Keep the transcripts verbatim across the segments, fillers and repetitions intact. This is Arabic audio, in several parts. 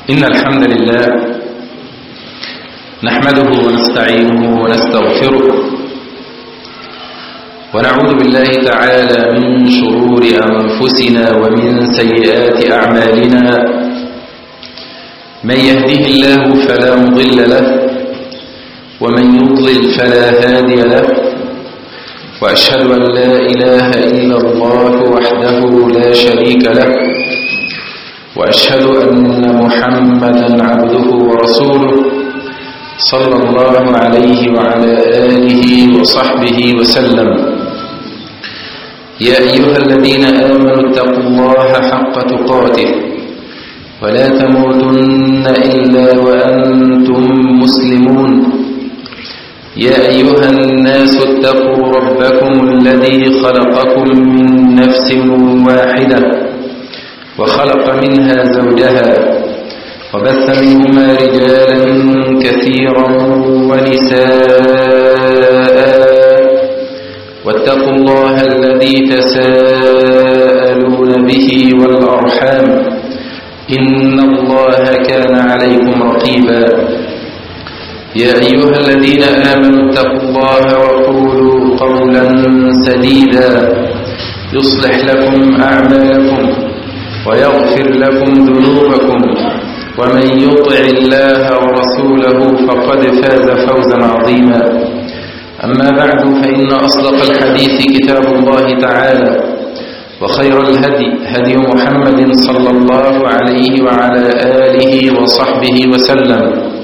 إن الحمد لله نحمده ونستعينه ونستغفره ونعوذ بالله تعالى من شرور أنفسنا ومن سيئات أعمالنا. من يهده الله فلا مضل له ومن يضلل فلا هادي له، وأشهد أن لا إله إلا الله وحده لا شريك له، وأشهد أن محمدا عبده ورسوله صلى الله عليه وعلى آله وصحبه وسلم. يا أيها الذين آمنوا اتقوا الله حق تقاته ولا تموتن إلا وأنتم مسلمون. يا أيها الناس اتقوا ربكم الذي خلقكم من نفس واحدة وخلق منها زوجها وبث منهما رجالا كثيرا ونساء، واتقوا الله الذي تساءلون به والأرحام إن الله كان عليكم رقيبا. يا أيها الذين آمنوا اتقوا الله وقولوا قولا سديدا يصلح لكم أعمالكم ويغفر لكم ذنوبكم، ومن يطع الله ورسوله فقد فاز فوزا عظيما. أما بعد، فإن أصدق الحديث كتاب الله تعالى، وخير الهدي هدي محمد صلى الله عليه وعلى آله وصحبه وسلم،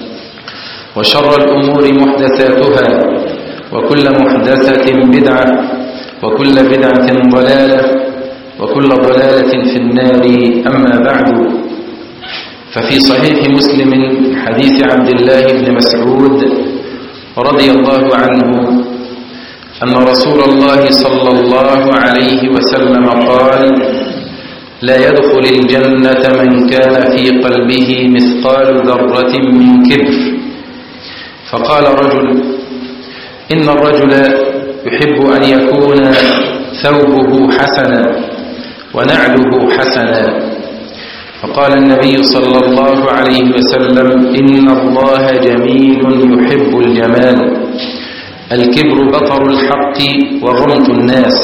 وشر الأمور محدثاتها، وكل محدثة بدعة، وكل بدعة ضلالة، وكل ضلالة في النار. أما بعد، ففي صحيح مسلم حديث عبد الله بن مسعود رضي الله عنه أن رسول الله صلى الله عليه وسلم قال: لا يدخل الجنة من كان في قلبه مثقال ذرة من كبر. فقال رجل: إن الرجل يحب أن يكون ثوبه حسنا ونعله حسنا. فقال النبي صلى الله عليه وسلم: إن الله جميل يحب الجمال. الكبر بطر الحق وغمط الناس.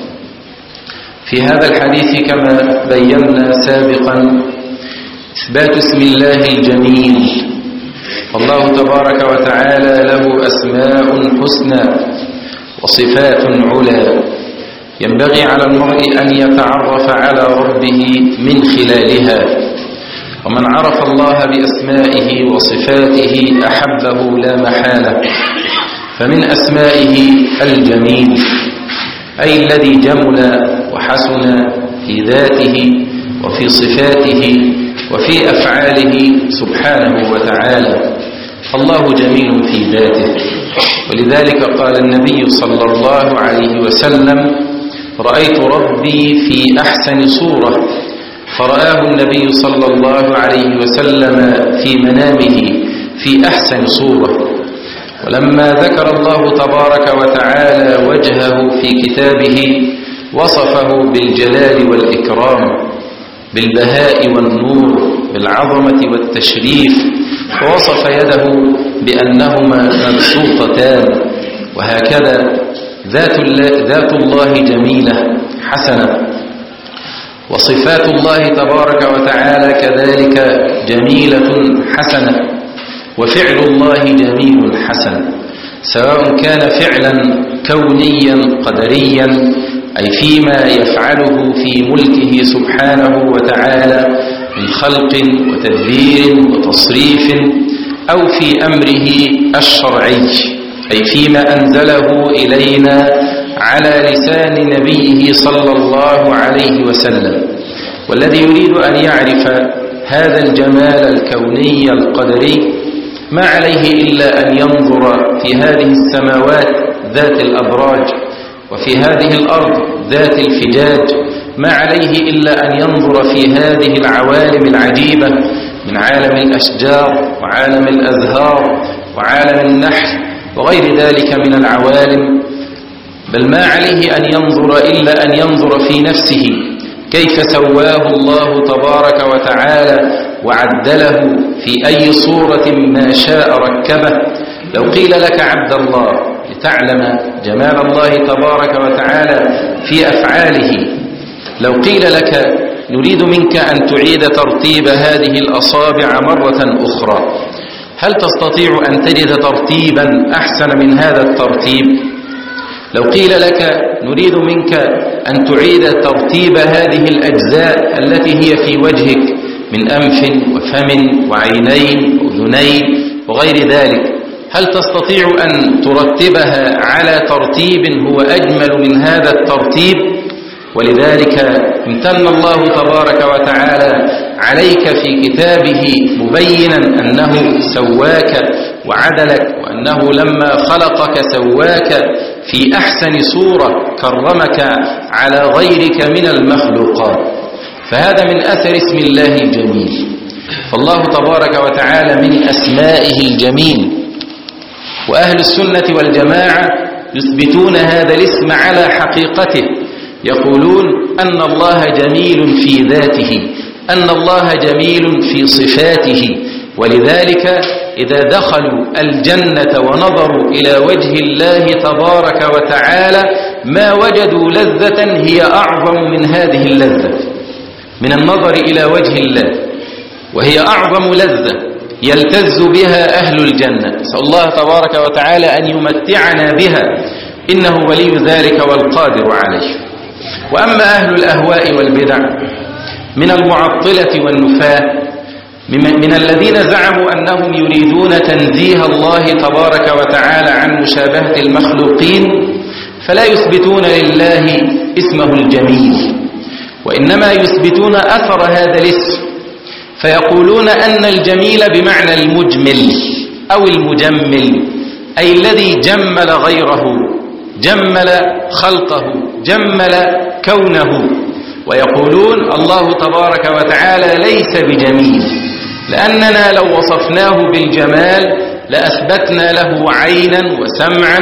في هذا الحديث كما بينا سابقا إثبات اسم الله الجميل، والله تبارك وتعالى له أسماء حسنى وصفات علا، ينبغي على المرء أن يتعرف على ربه من خلالها. ومن عرف الله بأسمائه وصفاته أحبه لا محالة. فمن أسمائه الجميل، أي الذي جمل وحسن في ذاته وفي صفاته وفي أفعاله سبحانه وتعالى. الله جميل في ذاته، ولذلك قال النبي صلى الله عليه وسلم: رأيت ربي في أحسن صورة. فرآه النبي صلى الله عليه وسلم في منامه في أحسن صورة. ولما ذكر الله تبارك وتعالى وجهه في كتابه وصفه بالجلال والإكرام، بالبهاء والنور، بالعظمة والتشريف، ووصف يده بأنهما مبسوطتان. وهكذا ذات الله, ذات الله جميلة حسنة، وصفات الله تبارك وتعالى كذلك جميلة حسنة، وفعل الله جميل حسن، سواء كان فعلا كونيا قدريا، أي فيما يفعله في ملكه سبحانه وتعالى من خلق وتدبير وتصريف، أو في أمره الشرعي، أي فيما أنزله إلينا على لسان نبيه صلى الله عليه وسلم. والذي يريد أن يعرف هذا الجمال الكوني القدري ما عليه إلا أن ينظر في هذه السماوات ذات الأبراج، وفي هذه الأرض ذات الفجاج. ما عليه إلا أن ينظر في هذه العوالم العجيبة من عالم الأشجار وعالم الأزهار وعالم النحل وغير ذلك من العوالم. بل ما عليه أن ينظر إلا أن ينظر في نفسه كيف سواه الله تبارك وتعالى وعدله في أي صورة ما شاء ركبه. لو قيل لك عبد الله لتعلم جمال الله تبارك وتعالى في أفعاله، لو قيل لك نريد منك أن تعيد ترتيب هذه الأصابع مرة أخرى، هل تستطيع أن تجد ترتيبا أحسن من هذا الترتيب؟ لو قيل لك نريد منك أن تعيد ترتيب هذه الأجزاء التي هي في وجهك من أنف وفم وعينين وأذنين وغير ذلك، هل تستطيع أن ترتبها على ترتيب هو أجمل من هذا الترتيب؟ ولذلك امتن الله تبارك وتعالى عليك في كتابه مبينا أنه سواك وعدلك، وأنه لما خلقك سواك في أحسن صورة، كرمك على غيرك من المخلوقات. فهذا من أثر اسم الله الجميل. فالله تبارك وتعالى من أسمائه الجميل، وأهل السنة والجماعة يثبتون هذا الاسم على حقيقته، يقولون أن الله جميل في ذاته، أن الله جميل في صفاته. ولذلك إذا دخلوا الجنة ونظروا إلى وجه الله تبارك وتعالى ما وجدوا لذة هي أعظم من هذه اللذة، من النظر إلى وجه الله، وهي أعظم لذة يلتز بها أهل الجنة. نسأل الله تبارك وتعالى أن يمتعنا بها، إنه ولي ذلك والقادر عليه. وأما أهل الأهواء والبدع من المعطلة والنفاة، من الذين زعموا أنهم يريدون تنزيه الله تبارك وتعالى عن مشابهة المخلوقين، فلا يثبتون لله اسمه الجميل، وإنما يثبتون أثر هذا الاسم، فيقولون أن الجميل بمعنى المجمل أو المجمل، أي الذي جمل غيره، جمل خلقه، جمل كونه. ويقولون الله تبارك وتعالى ليس بجميل، لأننا لو وصفناه بالجمال لأثبتنا له عينا وسمعا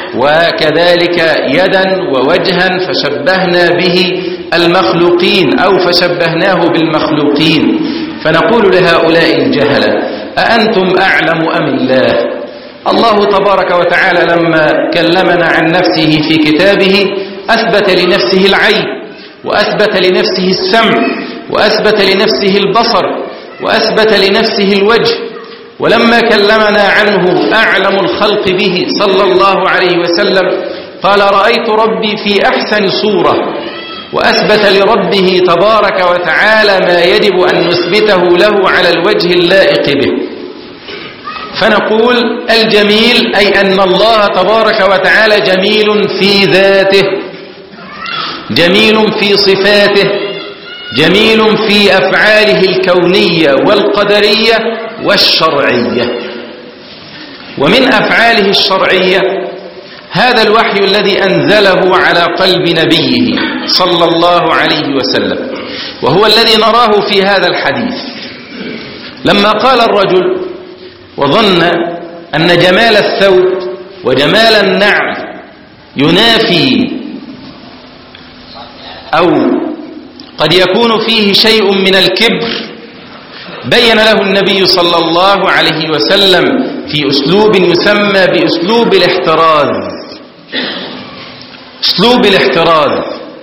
وكذلك يدا ووجها، فشبهنا به المخلوقين أو فشبهناه بالمخلوقين. فنقول لهؤلاء الجهلة أأنتم أعلم أم الله؟ الله تبارك وتعالى لما كلمنا عن نفسه في كتابه أثبت لنفسه العين، وأثبت لنفسه السمع، وأثبت لنفسه البصر، وأثبت لنفسه الوجه. ولما كلمنا عنه أعلم الخلق به صلى الله عليه وسلم قال رأيت ربي في أحسن صورة، وأثبت لربه تبارك وتعالى ما يجب أن نثبته له على الوجه اللائق به. فنقول الجميل أي أن الله تبارك وتعالى جميل في ذاته، جميل في صفاته، جميل في أفعاله الكونية والقدرية والشرعية. ومن أفعاله الشرعية هذا الوحي الذي أنزله على قلب نبيه صلى الله عليه وسلم، وهو الذي نراه في هذا الحديث. لما قال الرجل وظن أن جمال الثوب وجمال النعل ينافي أو قد يكون فيه شيء من الكبر، بين له النبي صلى الله عليه وسلم في أسلوب يسمى بأسلوب الاحتراز. أسلوب الاحتراز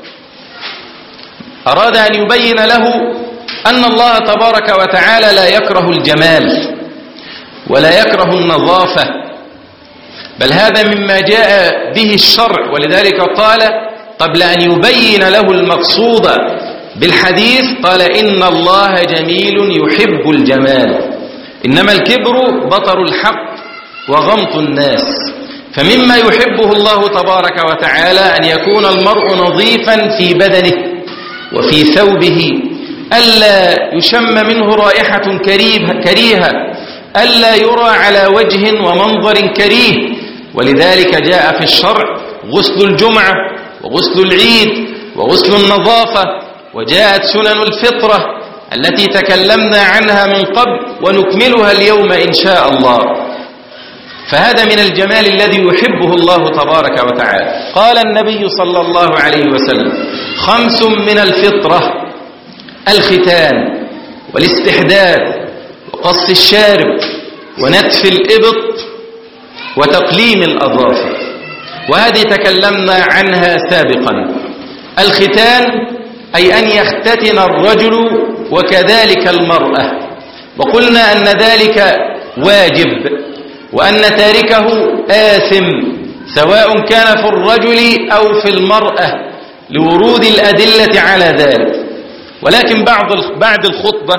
أراد أن يبين له أن الله تبارك وتعالى لا يكره الجمال ولا يكره النظافة، بل هذا مما جاء به الشرع. ولذلك قال قبل أن يبين له المقصود بالحديث قال إن الله جميل يحب الجمال، إنما الكبر بطر الحق وغمط الناس. فمما يحبه الله تبارك وتعالى أن يكون المرء نظيفا في بدنه وفي ثوبه، ألا يشم منه رائحة كريهة، ألا يرى على وجه ومنظر كريه. ولذلك جاء في الشرع غسل الجمعة وغسل العيد وغسل النظافة، وجاءت سنن الفطرة التي تكلمنا عنها من قبل ونكملها اليوم إن شاء الله. فهذا من الجمال الذي يحبه الله تبارك وتعالى. قال النبي صلى الله عليه وسلم خمس من الفطرة: الختان، والاستحداد وقص الشارب ونتف الإبط وتقليم الأظافر، وهذه تكلمنا عنها سابقا. الختان أي أن يختتن الرجل وكذلك المرأة، وقلنا أن ذلك واجب وأن تاركه آثم سواء كان في الرجل أو في المرأة لورود الأدلة على ذلك. ولكن بعد بعد الخطبة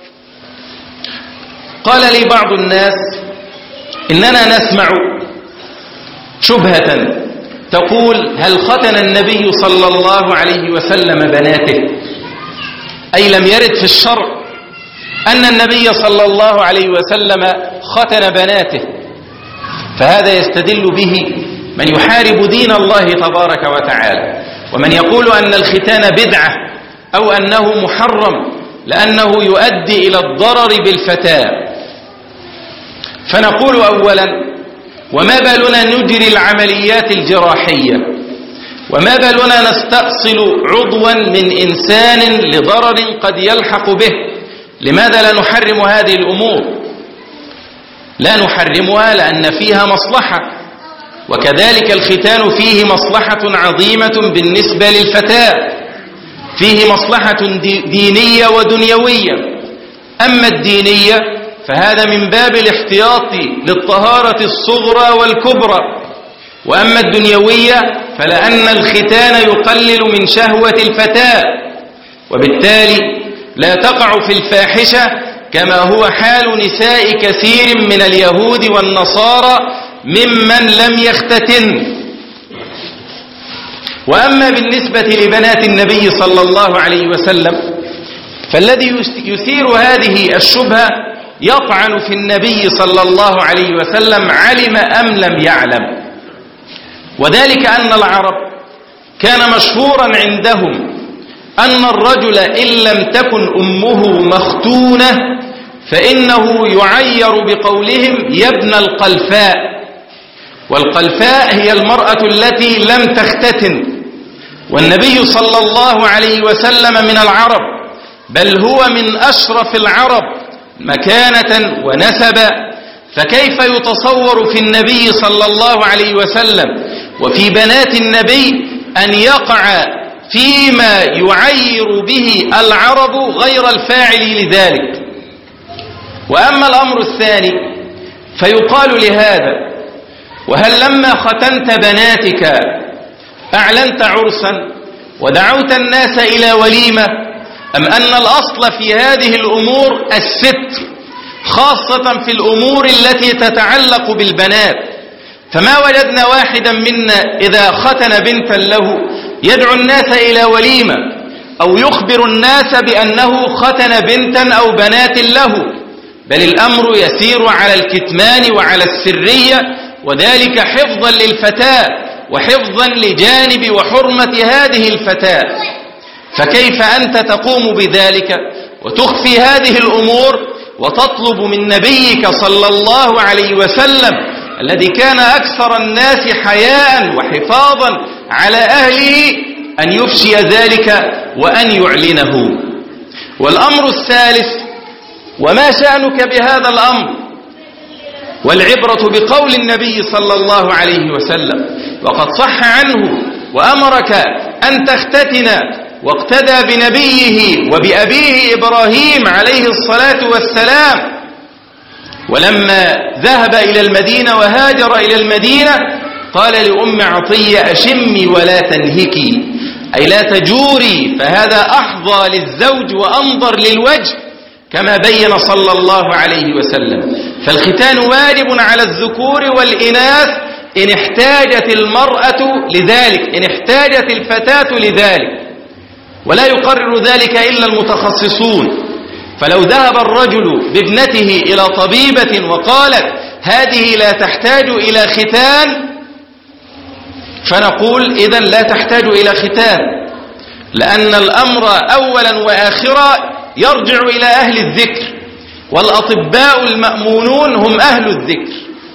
قال لي بعض الناس إننا نسمع شبهة تقول: هل ختن النبي صلى الله عليه وسلم بناته؟ أي لم يرد في الشرع أن النبي صلى الله عليه وسلم ختن بناته، فهذا يستدل به من يحارب دين الله تبارك وتعالى، ومن يقول أن الختان بدعة أو أنه محرم لأنه يؤدي إلى الضرر بالفتاة. فنقول أولا: وما بالنا نجري العمليات الجراحية؟ وما بالنا نستأصل عضوا من إنسان لضرر قد يلحق به؟ لماذا لا نحرم هذه الأمور؟ لا نحرمها لأن فيها مصلحة، وكذلك الختان فيه مصلحة عظيمة بالنسبة للفتاة، فيه مصلحة دينية ودنيوية. أما الدينية فهذا من باب الاحتياط للطهارة الصغرى والكبرى، وأما الدنيوية فلأن الختان يقلل من شهوة الفتاة، وبالتالي لا تقع في الفاحشة كما هو حال نساء كثير من اليهود والنصارى ممن لم يختتن. وأما بالنسبة لبنات النبي صلى الله عليه وسلم فالذي يثير هذه الشبهة يطعن في النبي صلى الله عليه وسلم علم أم لم يعلم، وذلك أن العرب كان مشهورا عندهم أن الرجل إن لم تكن أمه مختونة فإنه يعير بقولهم يا ابن القلفاء، والقلفاء هي المرأة التي لم تختتن، والنبي صلى الله عليه وسلم من العرب، بل هو من أشرف العرب مكانة ونسبا، فكيف يتصور في النبي صلى الله عليه وسلم وفي بنات النبي أن يقع فيما يعير به العرب غير الفاعل لذلك؟ وأما الأمر الثاني فيقال لهذا: وهل لما ختنت بناتك أعلنت عرسا ودعوت الناس إلى وليمة، أم أن الأصل في هذه الأمور الستر، خاصة في الأمور التي تتعلق بالبنات؟ فما وجدنا واحدا منا إذا ختن بنتا له يدعو الناس إلى وليمة أو يخبر الناس بأنه ختن بنتا أو بنات له، بل الأمر يسير على الكتمان وعلى السرية، وذلك حفظا للفتاة وحفظا لجانب وحرمة هذه الفتاة. فكيف أنت تقوم بذلك وتخفي هذه الأمور وتطلب من نبيك صلى الله عليه وسلم الذي كان أكثر الناس حياء وحفاظا على أهله أن يفشي ذلك وأن يعلنه؟ والأمر الثالث: وما شأنك بهذا الأمر؟ والعبرة بقول النبي صلى الله عليه وسلم، وقد صح عنه وأمرك أن تختتن واقتدى بنبيه وبأبيه إبراهيم عليه الصلاة والسلام، ولما ذهب إلى المدينة وهاجر إلى المدينة قال لأم عطية: أشمي ولا تنهكي، أي لا تجوري، فهذا أحظى للزوج وأنظر للوجه، كما بين صلى الله عليه وسلم. فالختان واجب على الذكور والإناث إن احتاجت المرأة لذلك، إن احتاجت الفتاة لذلك، ولا يقرر ذلك إلا المتخصصون. فلو ذهب الرجل بابنته إلى طبيبة وقالت هذه لا تحتاج إلى ختان، فنقول إذن لا تحتاج إلى ختان، لأن الأمر أولا وآخرا يرجع إلى أهل الذكر، والأطباء المأمونون هم أهل الذكر.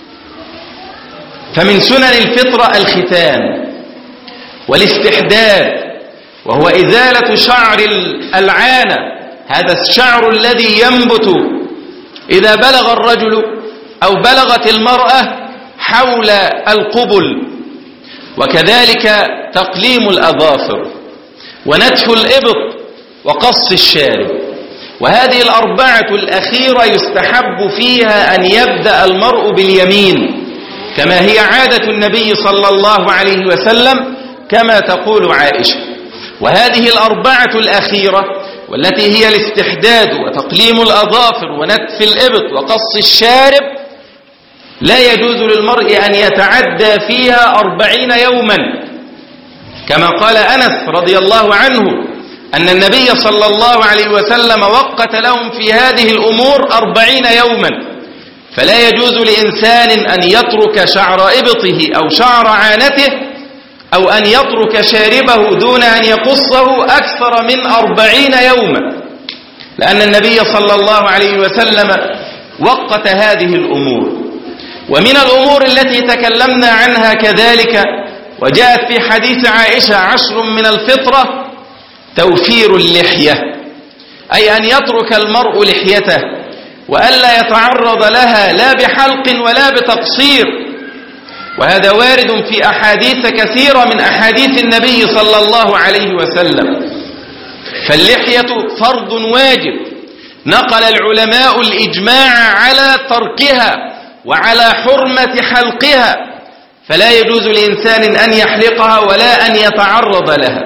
فمن سنن الفطرة الختان والاستحداد، وهو إزالة شعر العانة، هذا الشعر الذي ينبت إذا بلغ الرجل أو بلغت المرأة حول القبل، وكذلك تقليم الأظافر ونتف الإبط وقص الشارب. وهذه الأربعة الأخيرة يستحب فيها أن يبدأ المرء باليمين كما هي عادة النبي صلى الله عليه وسلم كما تقول عائشة. وهذه الأربعة الأخيرة والتي هي الاستحداد وتقليم الأظافر ونتف الإبط وقص الشارب لا يجوز للمرء أن يتعدى فيها أربعين يوما، كما قال أنس رضي الله عنه أن النبي صلى الله عليه وسلم وقت لهم في هذه الأمور أربعين يوما. فلا يجوز لإنسان أن يترك شعر إبطه أو شعر عانته أو أن يترك شاربه دون أن يقصه أكثر من أربعين يوما، لأن النبي صلى الله عليه وسلم وقت هذه الأمور. ومن الأمور التي تكلمنا عنها كذلك وجاءت في حديث عائشة عشر من الفطرة توفير اللحية، أي أن يترك المرء لحيته وألا يتعرض لها لا بحلق ولا بتقصير. وهذا وارد في أحاديث كثيرة من أحاديث النبي صلى الله عليه وسلم. فاللحية فرض واجب، نقل العلماء الإجماع على تركها وعلى حرمة حلقها، فلا يجوز لإنسان أن يحلقها ولا أن يتعرض لها.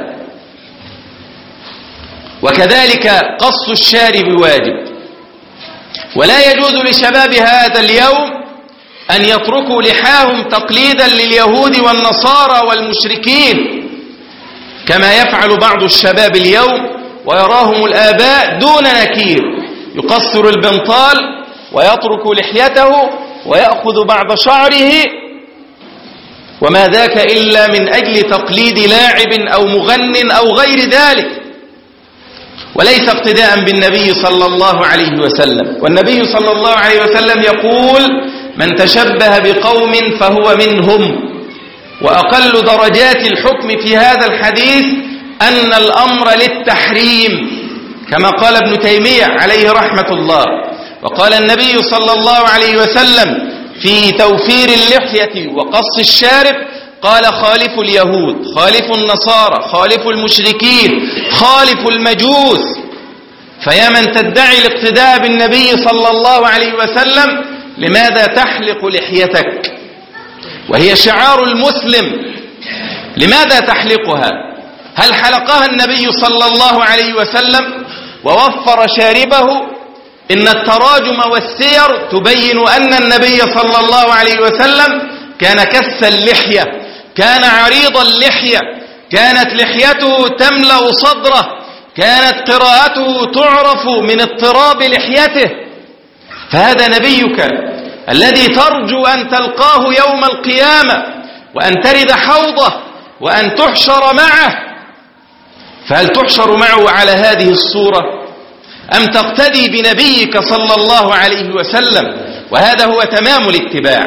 وكذلك قص الشارب واجب، ولا يجوز لشباب هذا اليوم أن يتركوا لحاهم تقليدا لليهود والنصارى والمشركين كما يفعل بعض الشباب اليوم، ويراهم الآباء دون نكير يقصر البنطال ويترك لحيته ويأخذ بعض شعره، وما ذاك إلا من أجل تقليد لاعب أو مغن أو غير ذلك، وليس اقتداء بالنبي صلى الله عليه وسلم. والنبي صلى الله عليه وسلم يقول: من تشبه بقوم فهو منهم. وأقل درجات الحكم في هذا الحديث أن الأمر للتحريم كما قال ابن تيمية عليه رحمة الله. وقال النبي صلى الله عليه وسلم في توفير اللحية وقص الشارب قال: خالف اليهود، خالف النصارى، خالف المشركين، خالف المجوس. فيا من تدعي الاقتداء بالنبي صلى الله عليه وسلم، لماذا تحلق لحيتك وهي شعار المسلم؟ لماذا تحلقها؟ هل حلقها النبي صلى الله عليه وسلم ووفر شاربه؟ إن التراجم والسير تبين أن النبي صلى الله عليه وسلم كان كث اللحية، كان عريض اللحية، كانت لحيته تملأ صدره، كانت قراءته تعرف من اضطراب لحيته. فهذا نبيك الذي ترجو أن تلقاه يوم القيامة وأن ترد حوضه وأن تحشر معه، فهل تحشر معه على هذه الصورة أم تقتدي بنبيك صلى الله عليه وسلم؟ وهذا هو تمام الاتباع.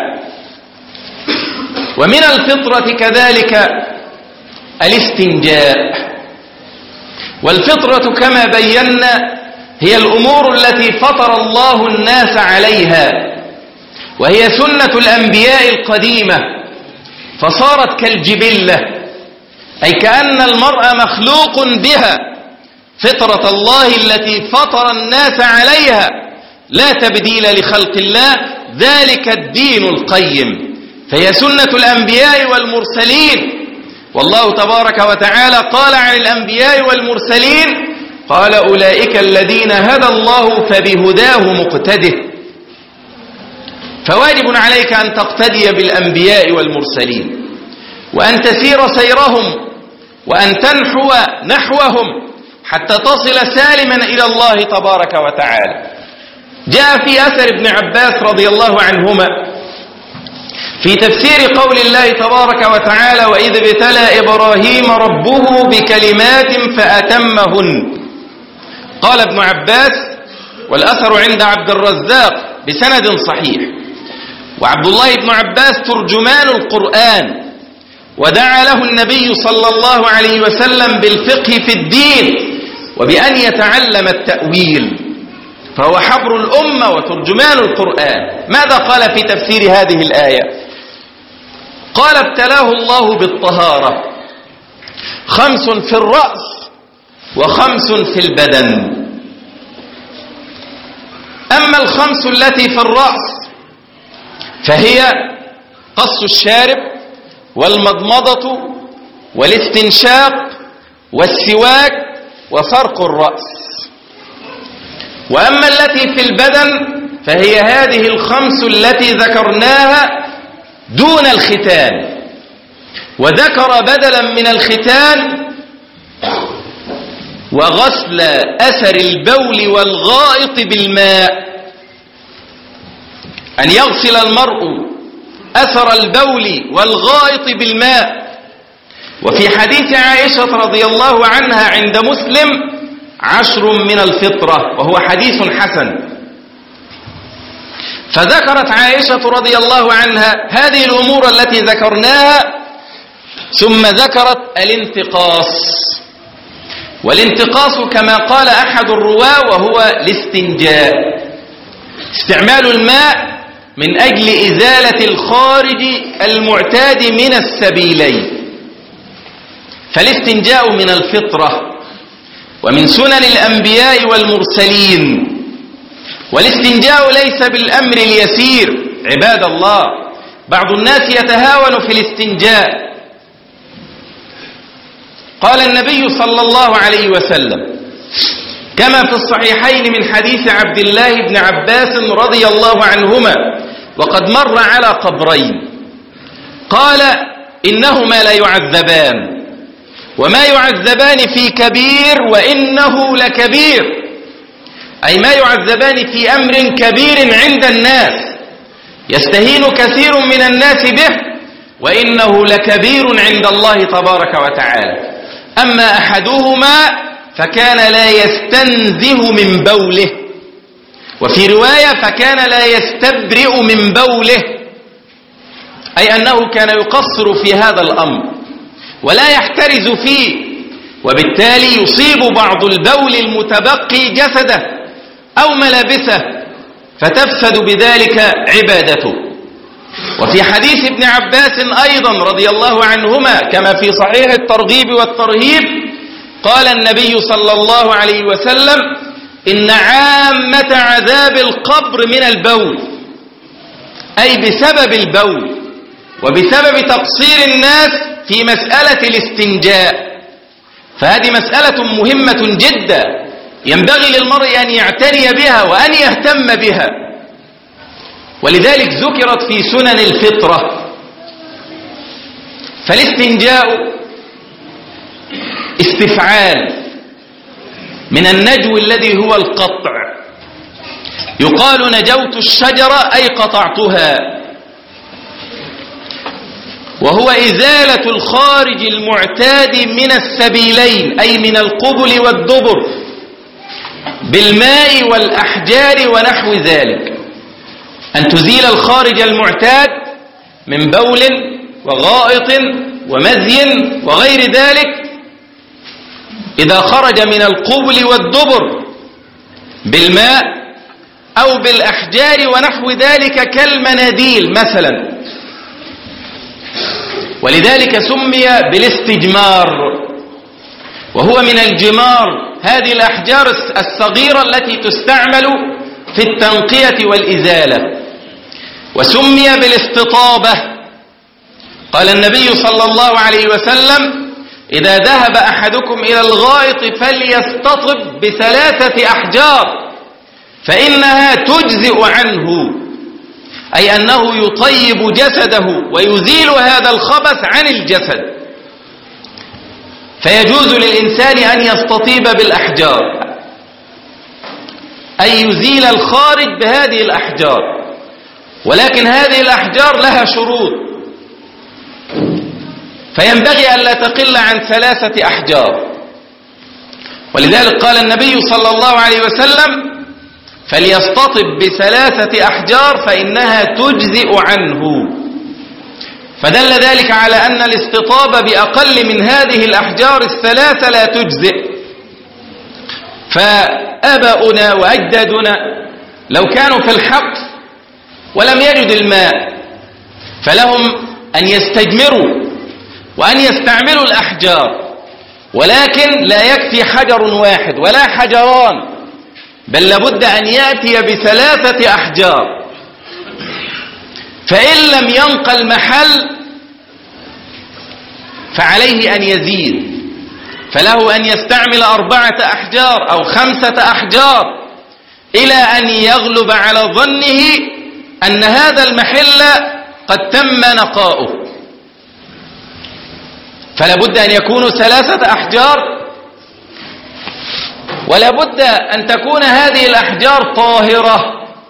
ومن الفطرة كذلك الاستنجاء. والفطرة كما بينا هي الأمور التي فطر الله الناس عليها، وهي سنة الأنبياء القديمة، فصارت كالجبلة، أي كأن المرء مخلوق بها، فطرة الله التي فطر الناس عليها، لا تبديل لخلق الله، ذلك الدين القيم. فهي سنة الأنبياء والمرسلين. والله تبارك وتعالى قال عن الأنبياء والمرسلين: قال: أولئك الذين هدى الله فبهداه مقتده. فواجب عليك أن تقتدي بالأنبياء والمرسلين، وأن تسير سيرهم، وأن تنحو نحوهم حتى تصل سالما إلى الله تبارك وتعالى. جاء في أثر ابن عباس رضي الله عنهما في تفسير قول الله تبارك وتعالى: وإذ ابتلى إبراهيم ربه بكلمات فأتمهن. قال ابن عباس، والأثر عند عبد الرزاق بسند صحيح، وعبد الله بن عباس ترجمان القرآن، ودعا له النبي صلى الله عليه وسلم بالفقه في الدين، وبأن يتعلم التأويل، فهو حبر الأمة وترجمان القرآن. ماذا قال في تفسير هذه الآية؟ قال: ابتلاه الله بالطهارة، خمس في الرأس وخمس في البدن. أما الخمس التي في الرأس فهي قص الشارب والمضمضة والاستنشاق والسواك وفرق الرأس. وأما التي في البدن فهي هذه الخمس التي ذكرناها دون الختان، وذكر بدلا من الختان وغسل أثر البول والغائط بالماء، أن يغسل المرء أثر البول والغائط بالماء. وفي حديث عائشة رضي الله عنها عند مسلم: عشر من الفطرة، وهو حديث حسن. فذكرت عائشة رضي الله عنها هذه الأمور التي ذكرناها، ثم ذكرت الانتقاص. والانتقاص كما قال أحد الرواة وهو الاستنجاء، استعمال الماء من أجل إزالة الخارج المعتاد من السبيلين. فالاستنجاء من الفطرة ومن سنن الأنبياء والمرسلين، والاستنجاء ليس بالأمر اليسير عباد الله. بعض الناس يتهاون في الاستنجاء. قال النبي صلى الله عليه وسلم كما في الصحيحين من حديث عبد الله بن عباس رضي الله عنهما، وقد مر على قبرين، قال: إنهما لا يعذبان، وما يعذبان في كبير وإنه لكبير، أي ما يعذبان في أمر كبير عند الناس يستهين كثير من الناس به، وإنه لكبير عند الله تبارك وتعالى. أما أحدهما فكان لا يستنزه من بوله، وفي رواية فكان لا يستبرئ من بوله، أي أنه كان يقصر في هذا الأمر ولا يحترز فيه، وبالتالي يصيب بعض البول المتبقي جسده أو ملابسه فتفسد بذلك عبادته. وفي حديث ابن عباس أيضا رضي الله عنهما كما في صحيح الترغيب والترهيب، قال النبي صلى الله عليه وسلم: إن عامة عذاب القبر من البول، أي بسبب البول وبسبب تقصير الناس في مسألة الاستنجاء. فهذه مسألة مهمة جدا ينبغي للمرء أن يعتني بها وأن يهتم بها، ولذلك ذكرت في سنن الفطرة. فالاستنجاء استفعال من النجو الذي هو القطع، يقال نجوت الشجرة أي قطعتها، وهو إزالة الخارج المعتاد من السبيلين، أي من القبل والدبر، بالماء والأحجار ونحو ذلك. أن تزيل الخارج المعتاد من بول وغائط ومذي وغير ذلك إذا خرج من القبل والدبر بالماء أو بالأحجار ونحو ذلك كالمناديل مثلا. ولذلك سمي بالاستجمار، وهو من الجمار، هذه الأحجار الصغيرة التي تستعمل في التنقية والإزالة. وسمي بالاستطابة، قال النبي صلى الله عليه وسلم: إذا ذهب أحدكم إلى الغائط فليستطب بثلاثة أحجار فإنها تجزئ عنه، أي أنه يطيب جسده ويزيل هذا الخبث عن الجسد. فيجوز للإنسان أن يستطيب بالأحجار، أي يزيل الخارج بهذه الأحجار، ولكن هذه الأحجار لها شروط، فينبغي أن لا تقل عن ثلاثة أحجار. ولذلك قال النبي صلى الله عليه وسلم: فليستطب بثلاثة أحجار فإنها تجزئ عنه. فدل ذلك على أن الاستطابة بأقل من هذه الأحجار الثلاثة لا تجزئ. فآباؤنا وأجدادنا لو كانوا في الحق ولم يجدوا الماء فلهم أن يستجمروا وأن يستعملوا الأحجار، ولكن لا يكفي حجر واحد ولا حجران، بل لابد أن يأتي بثلاثة أحجار. فإن لم ينقى المحل فعليه أن يزيد، فله أن يستعمل أربعة أحجار أو خمسة أحجار إلى أن يغلب على ظنه أن هذا المحل قد تم نقاؤه. فلا بد أن يكونوا ثلاثة أحجار، ولا بد أن تكون هذه الأحجار طاهرة،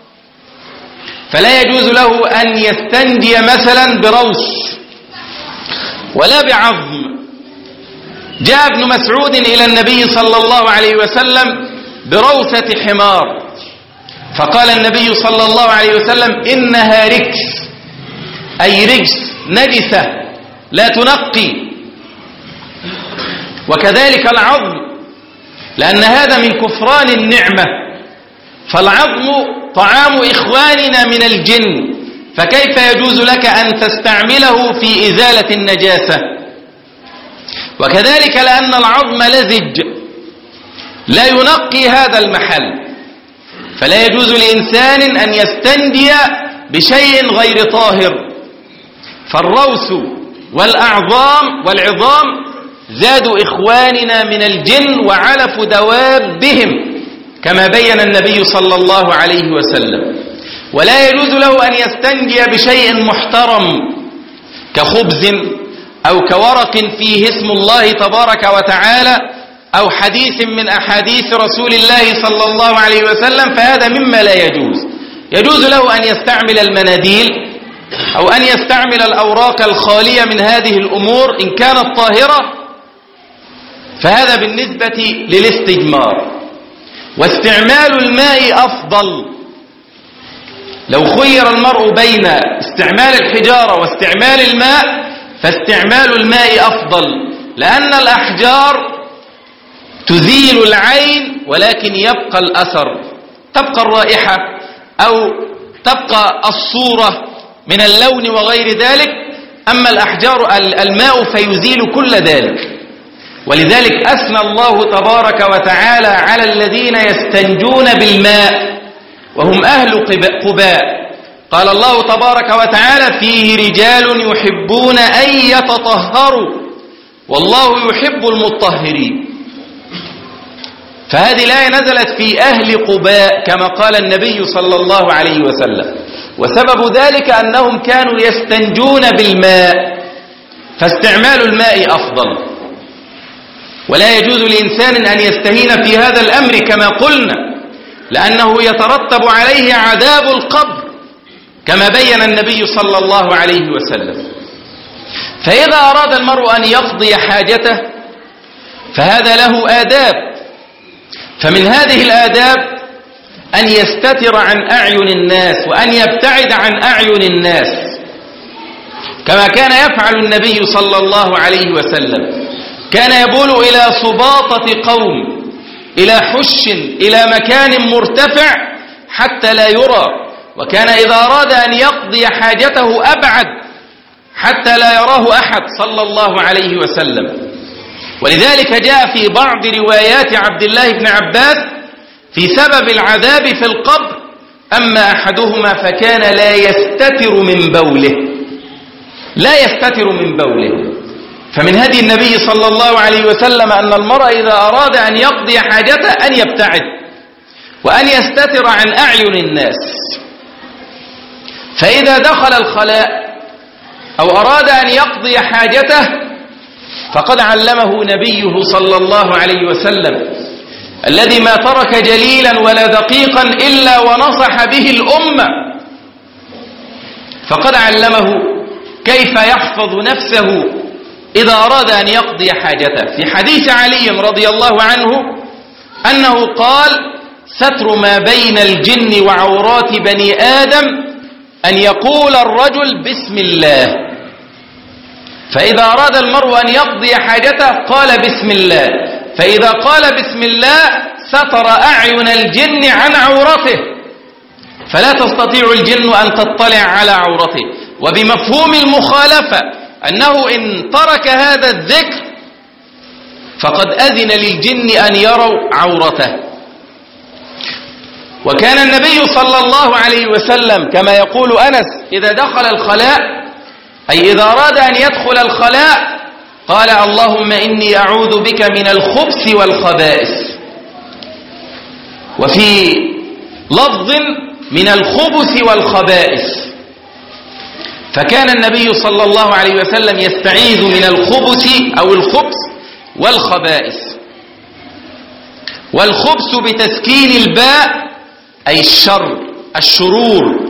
فلا يجوز له أن يستنجي مثلا بروس ولا بعظم. جاء ابن مسعود إلى النبي صلى الله عليه وسلم بروثة حمار، فقال النبي صلى الله عليه وسلم إنها ركس، أي رجس نجسة لا تنقي. وكذلك العظم، لأن هذا من كفران النعمة، فالعظم طعام إخواننا من الجن، فكيف يجوز لك أن تستعمله في إزالة النجاسة؟ وكذلك لأن العظم لزج لا ينقي هذا المحل، فلا يجوز لإنسان أن يستنجي بشيء غير طاهر. فالروس والأعظام والعظام زادوا إخواننا من الجن وعلف دوابهم كما بين النبي صلى الله عليه وسلم. ولا يجوز له أن يستنجي بشيء محترم كخبز أو كورق فيه اسم الله تبارك وتعالى أو حديث من أحاديث رسول الله صلى الله عليه وسلم، فهذا مما لا يجوز. يجوز له أن يستعمل المناديل أو أن يستعمل الأوراق الخالية من هذه الأمور إن كانت طاهرة، فهذا بالنسبة للاستجمار. واستعمال الماء أفضل. لو خير المرء بين استعمال الحجارة واستعمال الماء فاستعمال الماء أفضل، لأن الأحجار تزيل العين ولكن يبقى الأثر، تبقى الرائحة أو تبقى الصورة من اللون وغير ذلك. أما الأحجار الماء فيزيل كل ذلك. ولذلك أثنى الله تبارك وتعالى على الذين يستنجون بالماء وهم أهل قباء. قال الله تبارك وتعالى فيه رجال يحبون أن يتطهروا والله يحب المطهرين. فهذه الآية نزلت في أهل قباء كما قال النبي صلى الله عليه وسلم، وسبب ذلك أنهم كانوا يستنجون بالماء، فاستعمال الماء أفضل. ولا يجوز لإنسان أن يستهين في هذا الأمر كما قلنا، لأنه يترتب عليه عذاب القبر كما بين النبي صلى الله عليه وسلم. فإذا أراد المرء أن يقضي حاجته فهذا له آداب، فمن هذه الآداب أن يستتر عن أعين الناس وأن يبتعد عن أعين الناس كما كان يفعل النبي صلى الله عليه وسلم. كان يبول إلى سباطة قوم، إلى حش، إلى مكان مرتفع حتى لا يرى، وكان إذا أراد أن يقضي حاجته أبعد حتى لا يراه أحد صلى الله عليه وسلم. ولذلك جاء في بعض روايات عبد الله بن عباس في سبب العذاب في القبر: أما أحدهما فكان لا يستتر من بوله، لا يستتر من بوله. فمن هدي النبي صلى الله عليه وسلم أن المرء إذا أراد أن يقضي حاجته أن يبتعد وأن يستتر عن أعين الناس. فإذا دخل الخلاء أو أراد أن يقضي حاجته فقد علمه نبيه صلى الله عليه وسلم الذي ما ترك جليلا ولا دقيقا إلا ونصح به الأمة، فقد علمه كيف يحفظ نفسه إذا أراد أن يقضي حاجته. في حديث علي رضي الله عنه أنه قال: ستر ما بين الجن وعورات بني آدم أن يقول الرجل بسم الله. فإذا أراد المرء أن يقضي حاجته قال بسم الله، فإذا قال بسم الله ستر أعين الجن عن عورته، فلا تستطيع الجن أن تطلع على عورته. وبمفهوم المخالفة أنه إن ترك هذا الذكر فقد أذن للجن أن يروا عورته. وكان النبي صلى الله عليه وسلم كما يقول أنس إذا دخل الخلاء، أي إذا أراد أن يدخل الخلاء، قال اللهم إني أعوذ بك من الخبث والخبائث، وفي لفظ من الخبث والخبائث. فكان النبي صلى الله عليه وسلم يستعيذ من الخبث أو الخبث والخبائث. والخبث بتسكين الباء أي الشر، الشرور،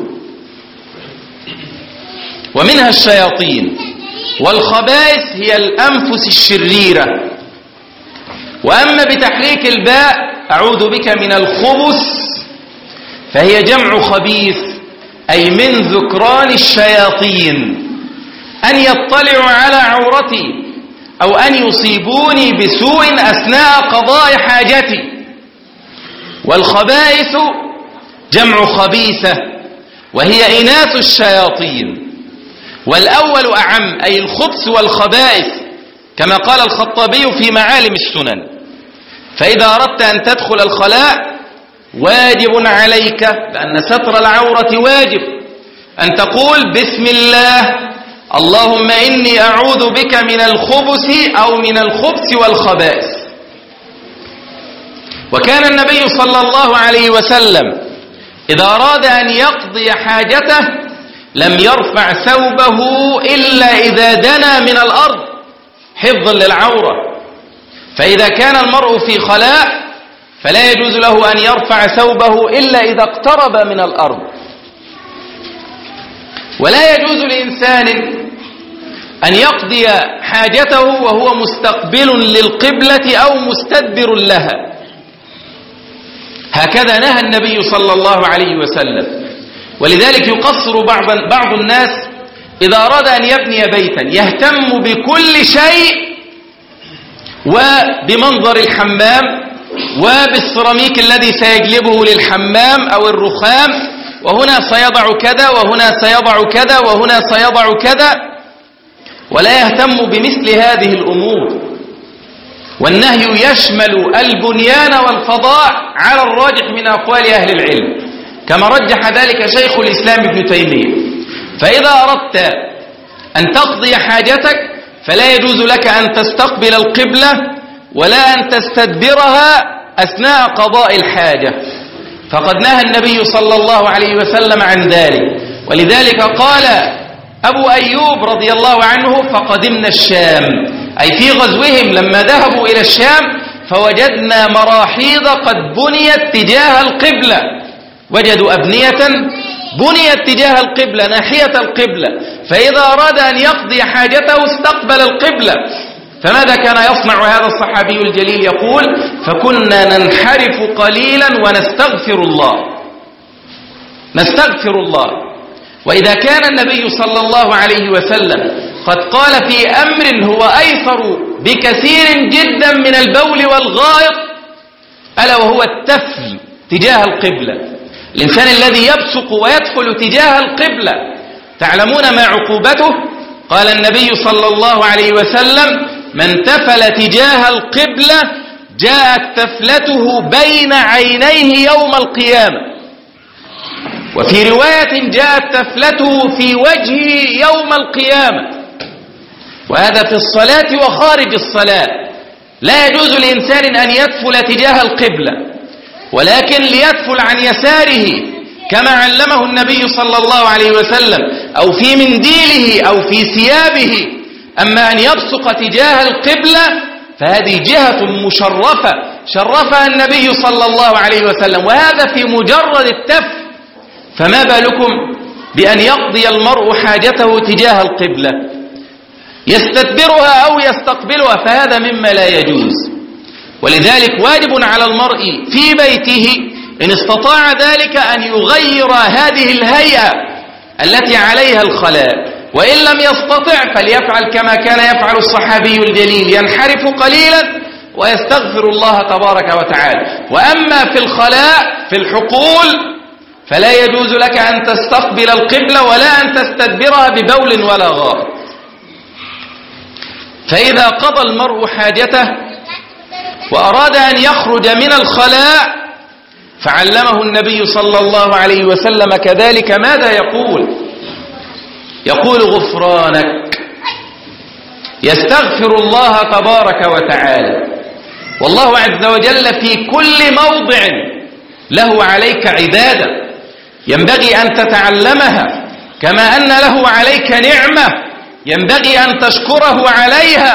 ومنها الشياطين. والخبائث هي الأنفس الشريرة. وأما بتحريك الباء أعوذ بك من الخبث فهي جمع خبيث، أي من ذكران الشياطين أن يطلعوا على عورتي أو أن يصيبوني بسوء أثناء قضاء حاجتي. والخبائث جمع خبيثة وهي إناث الشياطين. والأول أعم، أي الخبث والخبائث، كما قال الخطابي في معالم السنن. فإذا أردت أن تدخل الخلاء واجب عليك، لأن ستر العورة واجب، أن تقول بسم الله اللهم إني أعوذ بك من الخبث أو من الخبث والخبائث. وكان النبي صلى الله عليه وسلم إذا أراد أن يقضي حاجته لم يرفع ثوبه إلا إذا دنا من الأرض حفظا للعورة. فإذا كان المرء في خلاء فلا يجوز له أن يرفع ثوبه إلا إذا اقترب من الأرض. ولا يجوز لإنسان أن يقضي حاجته وهو مستقبل للقبلة أو مستدبر لها، هكذا نهى النبي صلى الله عليه وسلم. ولذلك يقصر بعض بعض الناس إذا أراد أن يبني بيتا يهتم بكل شيء، وبمنظر الحمام وبالسيراميك الذي سيجلبه للحمام أو الرخام، وهنا سيضع كذا وهنا سيضع كذا وهنا سيضع كذا، ولا يهتم بمثل هذه الأمور. والنهي يشمل البنيان والفضاء على الراجح من أقوال أهل العلم، كما رجح ذلك شيخ الإسلام ابن تيمية. فإذا أردت أن تقضي حاجتك فلا يجوز لك أن تستقبل القبلة ولا أن تستدبرها أثناء قضاء الحاجة، فقد نهى النبي صلى الله عليه وسلم عن ذلك. ولذلك قال أبو أيوب رضي الله عنه فقدمنا الشام، أي في غزوهم لما ذهبوا إلى الشام فوجدنا مراحيض قد بنيت تجاه القبلة، وجدوا أبنية بنيت تجاه القبلة ناحية القبلة، فإذا أراد أن يقضي حاجته استقبل القبلة. فماذا كان يصنع هذا الصحابي الجليل؟ يقول فكنا ننحرف قليلا ونستغفر الله نستغفر الله. وإذا كان النبي صلى الله عليه وسلم قد قال في أمر هو أيسر بكثير جدا من البول والغائط، ألا وهو التفل تجاه القبلة. الإنسان الذي يبصق ويدخل تجاه القبلة تعلمون ما عقوبته؟ قال النبي صلى الله عليه وسلم من تفل تجاه القبلة جاءت تفلته بين عينيه يوم القيامة، وفي رواية جاءت تفلته في وجهه يوم القيامة. وهذا في الصلاة وخارج الصلاة. لا يجوز لإنسان أن يدفل تجاه القبلة، ولكن ليدفل عن يساره كما علمه النبي صلى الله عليه وسلم، أو في منديله أو في ثيابه. أما أن يبصق تجاه القبلة فهذه جهة مشرفة شرفها النبي صلى الله عليه وسلم، وهذا في مجرد التفل، فما بالكم بأن يقضي المرء حاجته تجاه القبلة يستدبرها أو يستقبلها، فهذا مما لا يجوز. ولذلك واجب على المرء في بيته إن استطاع ذلك أن يغير هذه الهيئة التي عليها الخلاء، وإن لم يستطع فليفعل كما كان يفعل الصحابي الجليل، ينحرف قليلا ويستغفر الله تبارك وتعالى. وأما في الخلاء في الحقول فلا يجوز لك أن تستقبل القبلة ولا أن تستدبرها ببول ولا غائط. فإذا قضى المرء حاجته وأراد أن يخرج من الخلاء فعلمه النبي صلى الله عليه وسلم كذلك ماذا يقول؟ يقول غفرانك، يستغفر الله تبارك وتعالى. والله عز وجل في كل موضع له عليك عبادة ينبغي أن تتعلمها، كما أن له عليك نعمة ينبغي أن تشكره عليها.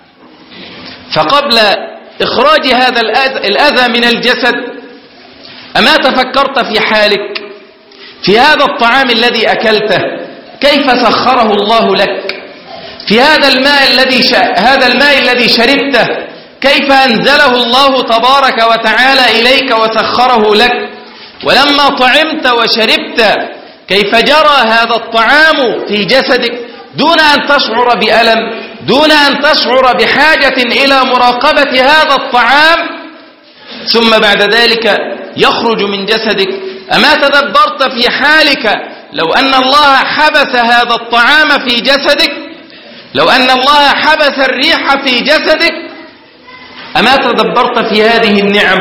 فقبل إخراج هذا الأذى من الجسد أما تفكرت في حالك، في هذا الطعام الذي أكلته كيف سخره الله لك، في هذا الماء الذي ش... هذا الماء الذي شربته كيف أنزله الله تبارك وتعالى إليك وسخره لك، ولما طعمت وشربت كيف جرى هذا الطعام في جسدك دون أن تشعر بألم، دون أن تشعر بحاجة إلى مراقبة هذا الطعام، ثم بعد ذلك يخرج من جسدك. أما تدبرت في حالك لو أن الله حبس هذا الطعام في جسدك، لو أن الله حبس الريح في جسدك، أما تدبرت في هذه النعم؟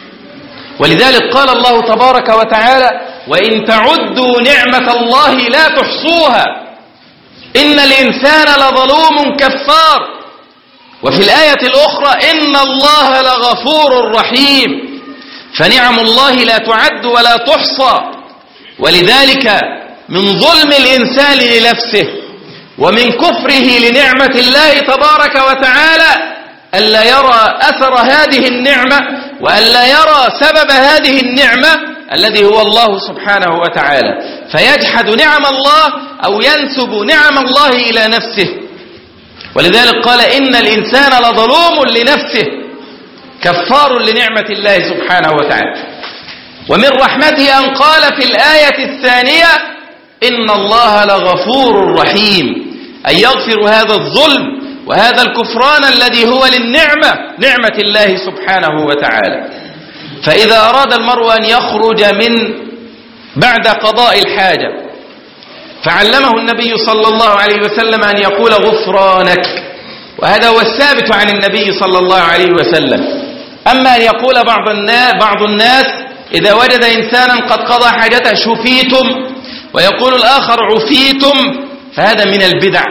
ولذلك قال الله تبارك وتعالى: وإن تعدوا نعمة الله لا تحصوها إن الإنسان لظلوم كفار. وفي الآية الأخرى: إن الله لغفور رحيم. فنعم الله لا تعد ولا تحصى. ولذلك من ظلم الإنسان لنفسه ومن كفره لنعمة الله تبارك وتعالى ألا يرى أثر هذه النعمة وألا يرى سبب هذه النعمة الذي هو الله سبحانه وتعالى، فيجحد نعم الله أو ينسب نعم الله إلى نفسه. ولذلك قال: إن الإنسان لظلوم لنفسه كفار لنعمة الله سبحانه وتعالى. ومن رحمته أن قال في الآية الثانية: إن الله لغفور رحيم، أي يغفر هذا الظلم وهذا الكفران الذي هو للنعمة، نعمة الله سبحانه وتعالى. فإذا أراد المرء أن يخرج من بعد قضاء الحاجة فعلمه النبي صلى الله عليه وسلم أن يقول غفرانك، وهذا هو الثابت عن النبي صلى الله عليه وسلم. أما أن يقول بعض الناس, بعض الناس إذا وجد إنسانا قد قضى حاجته شفيتم، ويقول الآخر عفيتم، فهذا من البدع،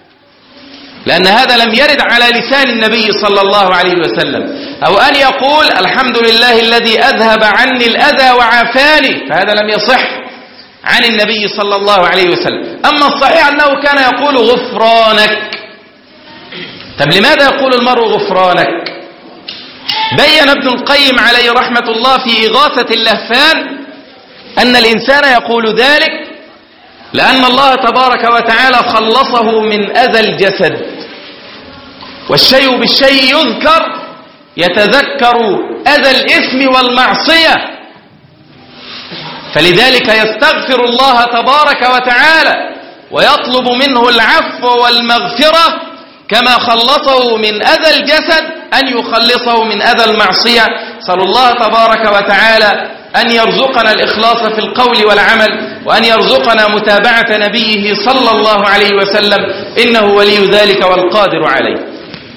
لأن هذا لم يرد على لسان النبي صلى الله عليه وسلم. أو أن يقول الحمد لله الذي أذهب عني الأذى وعافاني، فهذا لم يصح عن النبي صلى الله عليه وسلم. أما الصحيح أنه كان يقول غفرانك. طب لماذا يقول المرء غفرانك؟ بين ابن القيم عليه رحمة الله في إغاثة اللهفان أن الإنسان يقول ذلك لأن الله تبارك وتعالى خلصه من أذى الجسد، والشيء بالشيء يذكر، يتذكر أذى الإثم والمعصية، فلذلك يستغفر الله تبارك وتعالى ويطلب منه العفو والمغفرة كما خلصه من أذى الجسد أن يخلصه من أذى المعصية. صلى الله تبارك وتعالى أن يرزقنا الإخلاص في القول والعمل، وأن يرزقنا متابعة نبيه صلى الله عليه وسلم، إنه ولي ذلك والقادر عليه.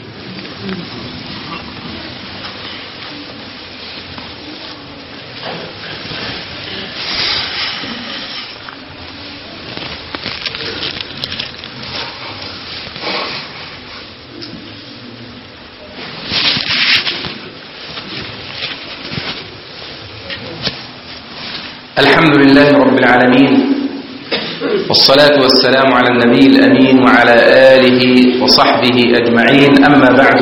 الحمد لله رب العالمين، والصلاة والسلام على النبي الأمين وعلى آله وصحبه أجمعين. أما بعد،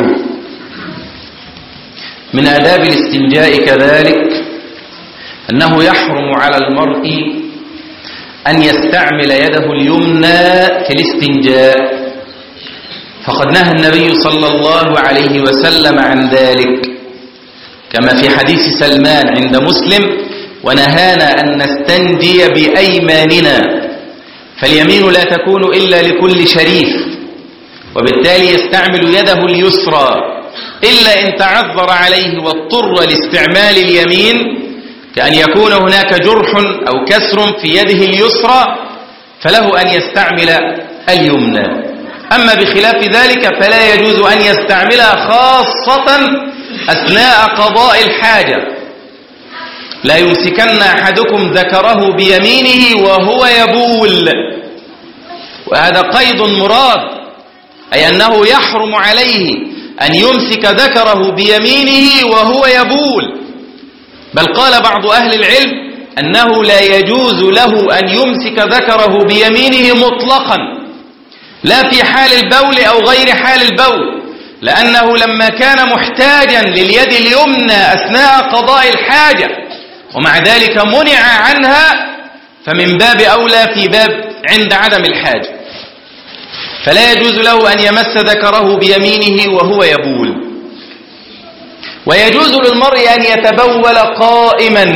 من آداب الاستنجاء كذلك أنه يحرم على المرء أن يستعمل يده اليمنى في الاستنجاء، فقد نهى النبي صلى الله عليه وسلم عن ذلك، كما في حديث سلمان عند مسلم: ونهانا أن نستنجي بأيماننا، فاليمين لا تكون إلا لكل شريف، وبالتالي يستعمل يده اليسرى إلا إن تعذر عليه واضطر لاستعمال اليمين، كأن يكون هناك جرح أو كسر في يده اليسرى فله أن يستعمل اليمنى. أما بخلاف ذلك فلا يجوز أن يستعملها، خاصة أثناء قضاء الحاجة. لا يمسكن أحدكم ذكره بيمينه وهو يبول، وهذا قيد مراد، أي أنه يحرم عليه أن يمسك ذكره بيمينه وهو يبول. بل قال بعض أهل العلم أنه لا يجوز له أن يمسك ذكره بيمينه مطلقا، لا في حال البول أو غير حال البول، لأنه لما كان محتاجا لليد اليمنى أثناء قضاء الحاجة ومع ذلك منع عنها، فمن باب أولى في باب عند عدم الحاجة. فلا يجوز له أن يمس ذكره بيمينه وهو يبول. ويجوز للمرء أن يتبول قائما،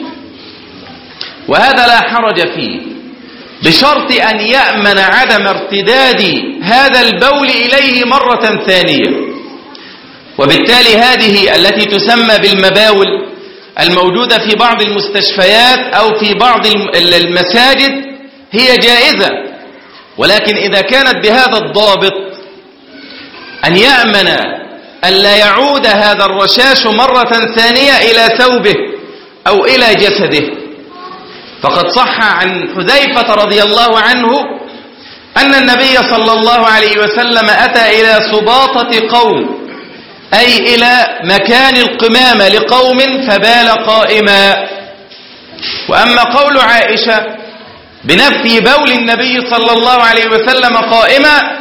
وهذا لا حرج فيه، بشرط أن يأمن عدم ارتداد هذا البول إليه مرة ثانية. وبالتالي هذه التي تسمى بالمباول الموجودة في بعض المستشفيات أو في بعض المساجد هي جائزة، ولكن إذا كانت بهذا الضابط أن يأمن أن لا يعود هذا الرشاش مرة ثانية إلى ثوبه أو إلى جسده. فقد صح عن حذيفة رضي الله عنه أن النبي صلى الله عليه وسلم أتى إلى سباطة قوم، أي إلى مكان القمامة لقوم، فبال قائما. وأما قول عائشة بنفي بول النبي صلى الله عليه وسلم قائما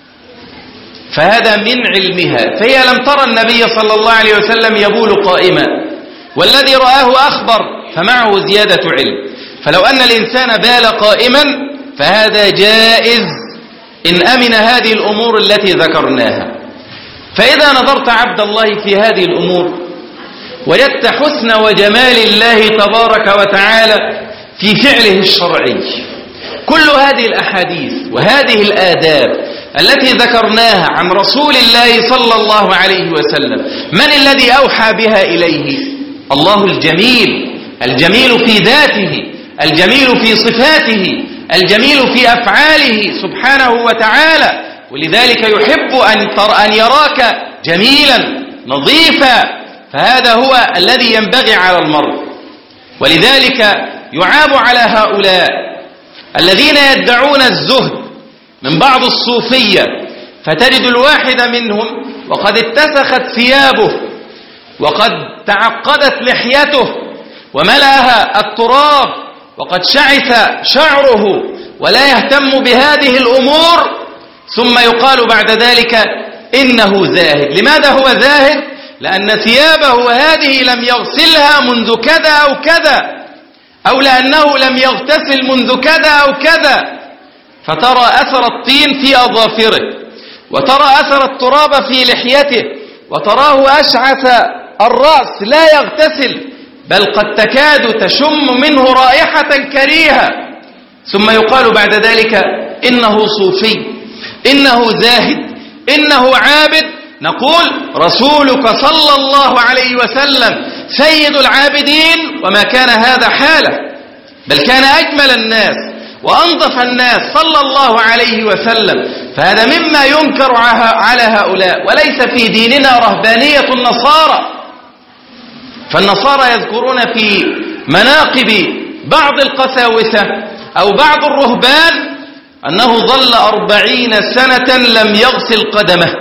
فهذا من علمها، فهي لم ترى النبي صلى الله عليه وسلم يبول قائما، والذي رآه أخبر فمعه زيادة علم. فلو أن الإنسان بال قائما فهذا جائز إن أمن هذه الأمور التي ذكرناها. فإذا نظرت عبد الله في هذه الأمور وجدت حسن وجمال الله تبارك وتعالى في فعله الشرعي. كل هذه الأحاديث وهذه الآداب التي ذكرناها عن رسول الله صلى الله عليه وسلم، من الذي أوحى بها إليه؟ الله الجميل، الجميل في ذاته، الجميل في صفاته، الجميل في أفعاله سبحانه وتعالى. ولذلك يحب أن تر أن يراك جميلا نظيفا، فهذا هو الذي ينبغي على المرء. ولذلك يعاب على هؤلاء الذين يدعون الزهد من بعض الصوفية، فتجد الواحد منهم وقد اتسخت ثيابه وقد تعقدت لحيته وملأها التراب وقد شعث شعره ولا يهتم بهذه الأمور، ثم يقال بعد ذلك إنه زاهد. لماذا هو زاهد؟ لأن ثيابه هذه لم يغسلها منذ كذا أو كذا، أو لأنه لم يغتسل منذ كذا أو كذا، فترى أثر الطين في أظافره، وترى أثر التراب في لحيته، وتراه أشعث الرأس لا يغتسل، بل قد تكاد تشم منه رائحة كريهة، ثم يقال بعد ذلك إنه صوفي، إنه زاهد، إنه عابد. نقول رسولك صلى الله عليه وسلم سيد العابدين وما كان هذا حاله، بل كان أجمل الناس وأنظف الناس صلى الله عليه وسلم. فهذا مما ينكر على هؤلاء، وليس في ديننا رهبانية النصارى. فالنصارى يذكرون في مناقب بعض القساوسة أو بعض الرهبان أنه ظل أربعين سنة لم يغسل قدمه،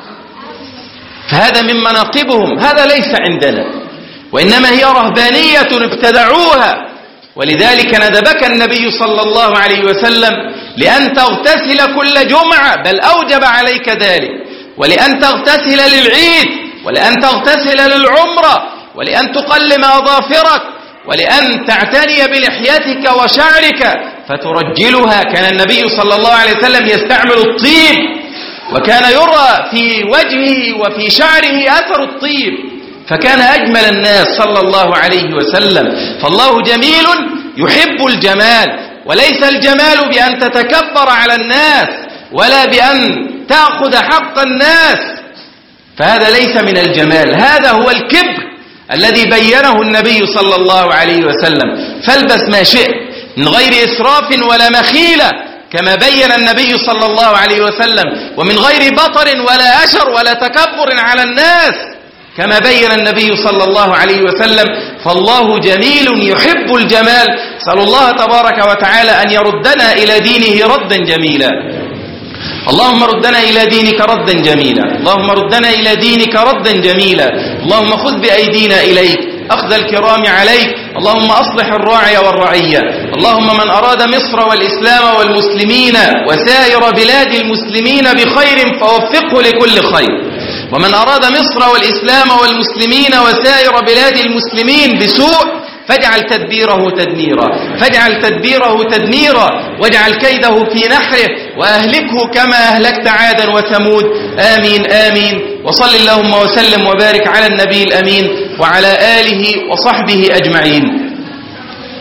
فهذا من مناقبهم. هذا ليس عندنا، وإنما هي رهبانية ابتدعوها. ولذلك ندبك النبي صلى الله عليه وسلم لأن تغتسل كل جمعة، بل أوجب عليك ذلك، ولأن تغتسل للعيد، ولأن تغتسل للعمرة، ولأن تقلم أظافرك، ولأن تعتني بلحيتك وشعرك فترجلها. كان النبي صلى الله عليه وسلم يستعمل الطيب، وكان يرى في وجهه وفي شعره أثر الطيب، فكان أجمل الناس صلى الله عليه وسلم. فالله جميل يحب الجمال، وليس الجمال بأن تتكبر على الناس ولا بأن تأخذ حق الناس، فهذا ليس من الجمال، هذا هو الكبر الذي بينه النبي صلى الله عليه وسلم. فالبس ما شئت من غير إسراف ولا مخيلة كما بين النبي صلى الله عليه وسلم، ومن غير بطر ولا أشر ولا تكبر على الناس كما بين النبي صلى الله عليه وسلم. فالله جميل يحب الجمال. نسأل الله تبارك وتعالى أن يردنا إلى دينه ردا جميلا. اللهم ردنا إلى دينك ردا جميلا، اللهم ردنا إلى دينك ردا جميلا. اللهم خذ بأيدينا إليك أخذ الكرام عليك. اللهم أصلح الراعي والرعية. اللهم من أراد مصر والإسلام والمسلمين وسائر بلاد المسلمين بخير فوفقه لكل خير، ومن أراد مصر والإسلام والمسلمين وسائر بلاد المسلمين بسوء فاجعل تدبيره تدميرا، فاجعل تدبيره تدميرا، واجعل كيده في نحره، وأهلكه كما أهلكت عادا وثمود. آمين آمين. وصل اللهم وسلم وبارك على النبي الأمين وعلى آله وصحبه أجمعين.